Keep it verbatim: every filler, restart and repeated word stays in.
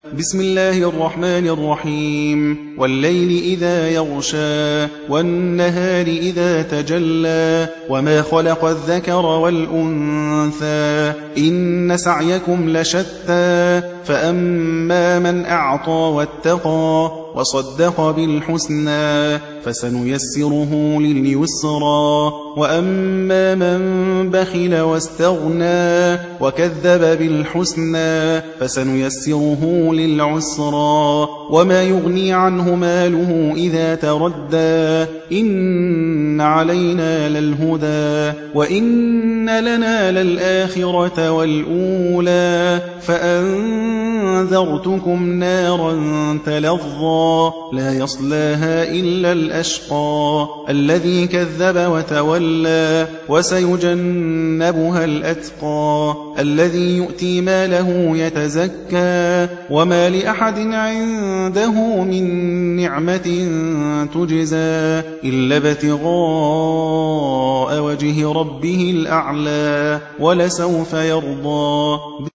بسم الله الرحمن الرحيم والليل إذا يغشى والنهار إذا تجلى وما خلق الذكر والأنثى إن سعيكم لشتى فأما من أعطى واتقى وصدق بالحسنى فسنيسره لليسرى وأما من بخل واستغنى وكذب بالحسنى فسنيسره للعسرى وما يغني عنه ماله إذا تردى إن علينا للهدى وإن لنا للآخرة والأولى فأنذرتكم نارا تلظى لا يصلاها إلا الأشقى الذي كذب وتولى وسيجنبها الأتقى الذي يؤتي ماله يتزكى وما لأحد عنده من نعمة تجزى إلا ابتغاء وجه ربه الأعلى ولسوف يرضى.